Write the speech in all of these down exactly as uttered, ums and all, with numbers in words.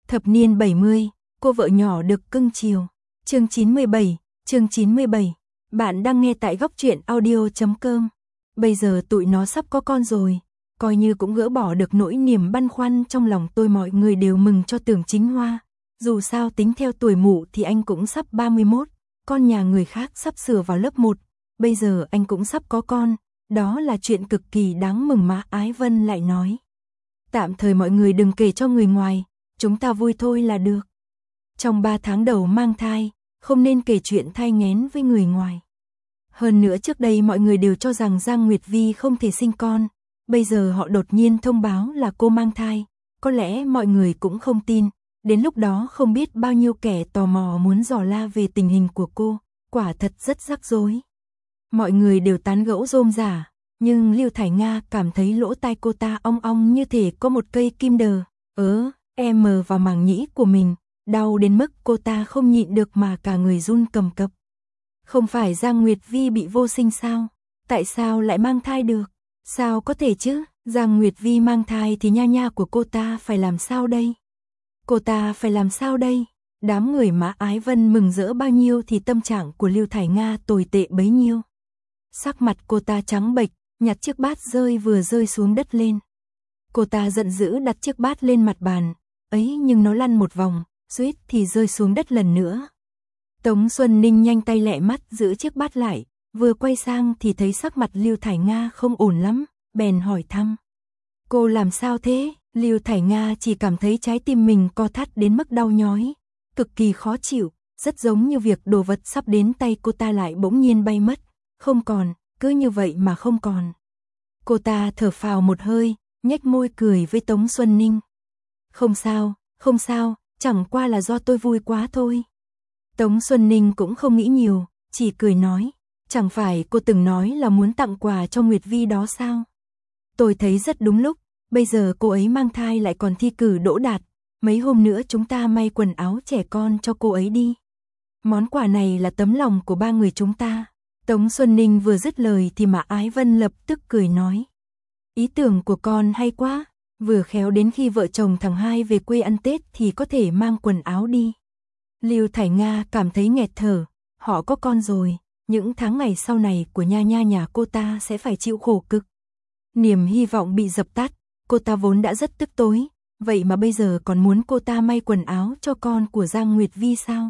Thập niên bảy mươi, cô vợ nhỏ được cưng chiều. Chương chín mươi bảy, chương chín mươi bảy. Bạn đang nghe tại góc truyện audio chấm com. Bây giờ tụi nó sắp có con rồi, coi như cũng gỡ bỏ được nỗi niềm băn khoăn trong lòng tôi, mọi người đều mừng cho Tưởng Chính Hoa. Dù sao tính theo tuổi mụ thì anh cũng sắp ba mươi mốt, con nhà người khác sắp sửa vào lớp một, bây giờ anh cũng sắp có con, đó là chuyện cực kỳ đáng mừng mà. Ái Vân lại nói. Tạm thời mọi người đừng kể cho người ngoài, chúng ta vui thôi là được. Trong ba tháng đầu mang thai, không nên kể chuyện thai nghén với người ngoài. Hơn nữa trước đây mọi người đều cho rằng Giang Nguyệt Vi không thể sinh con, bây giờ họ đột nhiên thông báo là cô mang thai, có lẽ mọi người cũng không tin, đến lúc đó không biết bao nhiêu kẻ tò mò muốn dò la về tình hình của cô, quả thật rất rắc rối. Mọi người đều tán gẫu rôm rả, nhưng Lưu Thải Nga cảm thấy lỗ tai cô ta ong ong như thể có một cây kim đờ, ớ, em mờ vào màng nhĩ của mình, đau đến mức cô ta không nhịn được mà cả người run cầm cập. Không phải Giang Nguyệt Vi bị vô sinh sao? Tại sao lại mang thai được? Sao có thể chứ? Giang Nguyệt Vi mang thai thì nha nha của cô ta phải làm sao đây? Cô ta phải làm sao đây? Đám người Mã Ái Vân mừng rỡ bao nhiêu thì tâm trạng của Lưu Thải Nga tồi tệ bấy nhiêu. Sắc mặt cô ta trắng bệch, nhặt chiếc bát rơi vừa rơi xuống đất lên. Cô ta giận dữ đặt chiếc bát lên mặt bàn, ấy nhưng nó lăn một vòng, suýt thì rơi xuống đất lần nữa. Tống Xuân Ninh nhanh tay lẹ mắt giữ chiếc bát lại, vừa quay sang thì thấy sắc mặt Lưu Thải Nga không ổn lắm, bèn hỏi thăm. Cô làm sao thế? Lưu Thải Nga chỉ cảm thấy trái tim mình co thắt đến mức đau nhói, cực kỳ khó chịu, rất giống như việc đồ vật sắp đến tay cô ta lại bỗng nhiên bay mất, không còn, cứ như vậy mà không còn. Cô ta thở phào một hơi, nhếch môi cười với Tống Xuân Ninh. Không sao, không sao, chẳng qua là do tôi vui quá thôi. Tống Xuân Ninh cũng không nghĩ nhiều, chỉ cười nói, chẳng phải cô từng nói là muốn tặng quà cho Nguyệt Vi đó sao? Tôi thấy rất đúng lúc, bây giờ cô ấy mang thai lại còn thi cử đỗ đạt, mấy hôm nữa chúng ta may quần áo trẻ con cho cô ấy đi. Món quà này là tấm lòng của ba người chúng ta. Tống Xuân Ninh vừa dứt lời thì Mã Ái Vân lập tức cười nói. Ý tưởng của con hay quá, vừa khéo đến khi vợ chồng thằng hai về quê ăn Tết thì có thể mang quần áo đi. Lưu Thải Nga cảm thấy nghẹt thở, họ có con rồi, những tháng ngày sau này của nha nha nhà cô ta sẽ phải chịu khổ cực. Niềm hy vọng bị dập tắt, cô ta vốn đã rất tức tối, vậy mà bây giờ còn muốn cô ta may quần áo cho con của Giang Nguyệt Vi sao?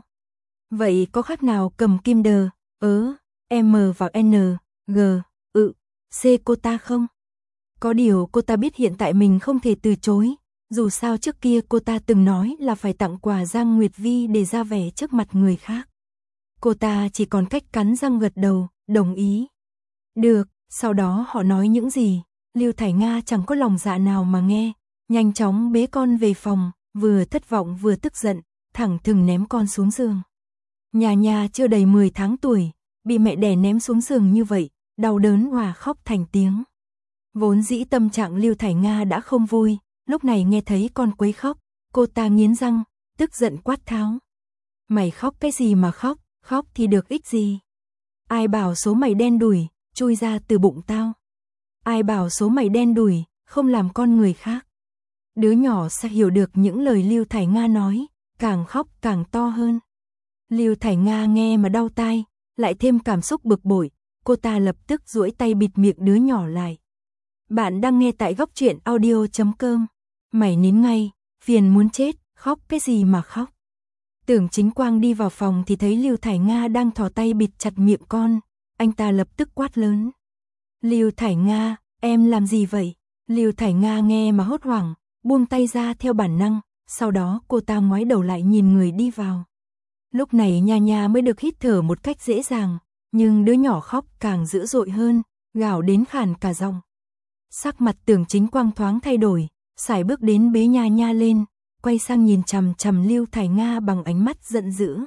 Vậy có khác nào cầm kim đờ, ớ, M và N, G, ự, C cô ta không? Có điều cô ta biết hiện tại mình không thể từ chối, dù sao trước kia cô ta từng nói là phải tặng quà Giang Nguyệt Vi để ra vẻ trước mặt người khác. Cô ta chỉ còn cách cắn răng gật đầu, đồng ý. Được, sau đó họ nói những gì, Lưu Thải Nga chẳng có lòng dạ nào mà nghe, nhanh chóng bế con về phòng, vừa thất vọng vừa tức giận, thẳng thừng ném con xuống giường. Nhà nhà chưa đầy mười tháng tuổi, bị mẹ đẻ ném xuống giường như vậy, đau đớn hòa khóc thành tiếng. Vốn dĩ tâm trạng Lưu Thải Nga đã không vui, lúc này nghe thấy con quấy khóc, cô ta nghiến răng, tức giận quát tháo. Mày khóc cái gì mà khóc, khóc thì được ích gì? Ai bảo số mày đen đủi, chui ra từ bụng tao? Ai bảo số mày đen đủi, không làm con người khác? Đứa nhỏ sẽ hiểu được những lời Lưu Thải Nga nói, càng khóc càng to hơn. Lưu Thải Nga nghe mà đau tai, lại thêm cảm xúc bực bội, cô ta lập tức duỗi tay bịt miệng đứa nhỏ lại. Bạn đang nghe tại góc truyện audio chấm com. Mày nín ngay, phiền muốn chết, khóc cái gì mà khóc. Tưởng Chính Quang đi vào phòng thì thấy Lưu Thải Nga đang thò tay bịt chặt miệng con, anh ta lập tức quát lớn. Lưu Thải Nga, em làm gì vậy? Lưu Thải Nga nghe mà hốt hoảng, buông tay ra theo bản năng, sau đó cô ta ngoái đầu lại nhìn người đi vào. Lúc này nha nha mới được hít thở một cách dễ dàng, nhưng đứa nhỏ khóc càng dữ dội hơn, gào đến khàn cả giọng. Sắc mặt Tưởng Chính Quang thoáng thay đổi, sải bước đến bế nha nha lên, quay sang nhìn chằm chằm Lưu Thải Nga bằng ánh mắt giận dữ.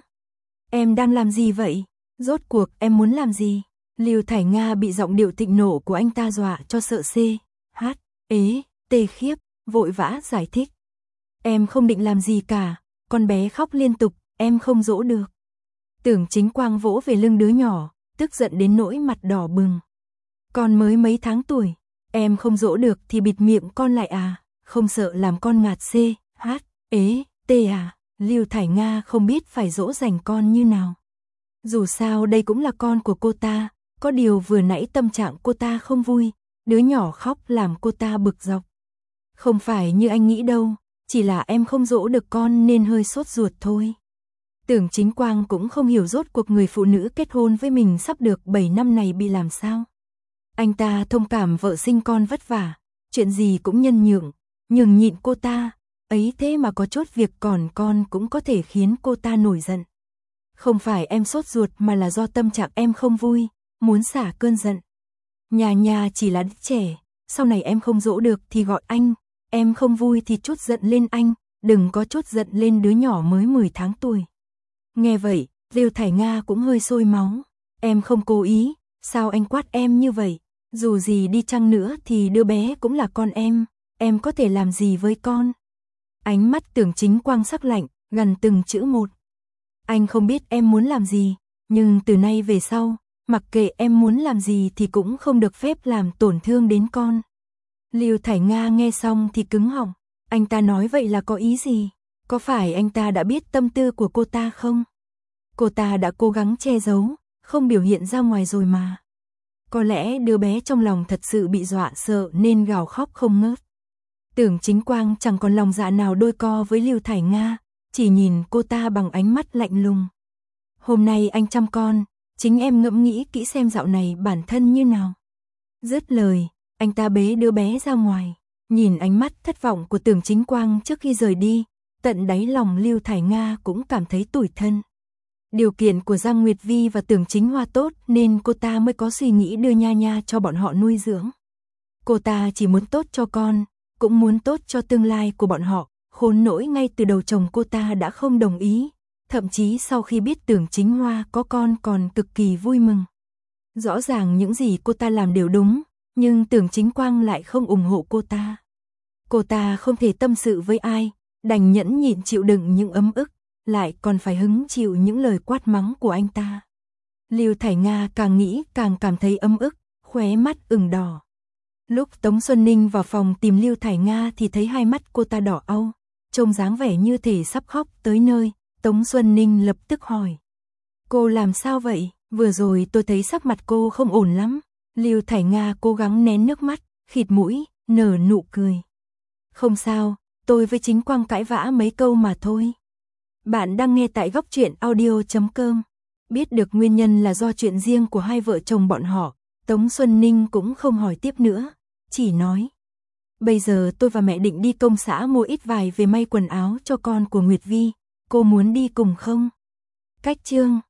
Em đang làm gì vậy? Rốt cuộc em muốn làm gì? Lưu Thải Nga bị giọng điệu thịnh nộ của anh ta dọa cho sợ C, H, ế, tê khiếp, vội vã giải thích. Em không định làm gì cả, con bé khóc liên tục, em không dỗ được. Tưởng Chính Quang vỗ về lưng đứa nhỏ, tức giận đến nỗi mặt đỏ bừng. Con mới mấy tháng tuổi, em không dỗ được thì bịt miệng con lại à, không sợ làm con ngạt C, H, ế, Tê à, Lưu Thải Nga không biết phải dỗ dành con như nào. Dù sao đây cũng là con của cô ta, có điều vừa nãy tâm trạng cô ta không vui, đứa nhỏ khóc làm cô ta bực dọc. Không phải như anh nghĩ đâu, chỉ là em không dỗ được con nên hơi sốt ruột thôi. Tưởng Chính Quang cũng không hiểu rốt cuộc người phụ nữ kết hôn với mình sắp được bảy năm này bị làm sao. Anh ta thông cảm vợ sinh con vất vả, chuyện gì cũng nhân nhượng, nhường nhịn cô ta, ấy thế mà có chốt việc còn con cũng có thể khiến cô ta nổi giận. Không phải em sốt ruột mà là do tâm trạng em không vui, muốn xả cơn giận. Nhà nhà chỉ là đứa trẻ, sau này em không dỗ được thì gọi anh, em không vui thì trút giận lên anh, đừng có trút giận lên đứa nhỏ mới mười tháng tuổi. Nghe vậy, Lưu Thải Nga cũng hơi sôi máu, em không cố ý, sao anh quát em như vậy, dù gì đi chăng nữa thì đứa bé cũng là con em, em có thể làm gì với con. Ánh mắt Tưởng Chính Quang sắc lạnh, gần từng chữ một. Anh không biết em muốn làm gì, nhưng từ nay về sau, mặc kệ em muốn làm gì thì cũng không được phép làm tổn thương đến con. Lưu Thải Nga nghe xong thì cứng họng, anh ta nói vậy là có ý gì? Có phải anh ta đã biết tâm tư của cô ta không? Cô ta đã cố gắng che giấu, không biểu hiện ra ngoài rồi mà. Có lẽ đứa bé trong lòng thật sự bị dọa sợ nên gào khóc không ngớt. Tưởng Chính Quang chẳng còn lòng dạ nào đôi co với Lưu Thải Nga, chỉ nhìn cô ta bằng ánh mắt lạnh lùng. Hôm nay anh chăm con, chính em ngẫm nghĩ kỹ xem dạo này bản thân như nào. Dứt lời, anh ta bế đứa bé ra ngoài, nhìn ánh mắt thất vọng của Tưởng Chính Quang trước khi rời đi, tận đáy lòng Lưu Thải Nga cũng cảm thấy tủi thân. Điều kiện của Giang Nguyệt Vi và Tưởng Chính Hoa tốt nên cô ta mới có suy nghĩ đưa Nha Nha cho bọn họ nuôi dưỡng. Cô ta chỉ muốn tốt cho con, cũng muốn tốt cho tương lai của bọn họ, khốn nỗi ngay từ đầu chồng cô ta đã không đồng ý, thậm chí sau khi biết Tưởng Chính Hoa có con còn cực kỳ vui mừng. Rõ ràng những gì cô ta làm đều đúng, nhưng Tưởng Chính Quang lại không ủng hộ cô ta. Cô ta không thể tâm sự với ai, đành nhẫn nhịn chịu đựng những ấm ức, lại còn phải hứng chịu những lời quát mắng của anh ta. Lưu Thải Nga càng nghĩ càng cảm thấy ấm ức, khóe mắt ửng đỏ. Lúc Tống Xuân Ninh vào phòng tìm Lưu Thải Nga thì thấy hai mắt cô ta đỏ au, trông dáng vẻ như thể sắp khóc tới nơi. Tống Xuân Ninh lập tức hỏi: cô làm sao vậy? Vừa rồi tôi thấy sắc mặt cô không ổn lắm. Lưu Thải Nga cố gắng nén nước mắt, khịt mũi, nở nụ cười. Không sao, tôi với Chính Quang cãi vã mấy câu mà thôi. Bạn đang nghe tại góc truyện audio chấm com. Biết được nguyên nhân là do chuyện riêng của hai vợ chồng bọn họ, Tống Xuân Ninh cũng không hỏi tiếp nữa, chỉ nói: bây giờ tôi và mẹ định đi công xã mua ít vải về may quần áo cho con của Nguyệt Vi, cô muốn đi cùng không? Cách chương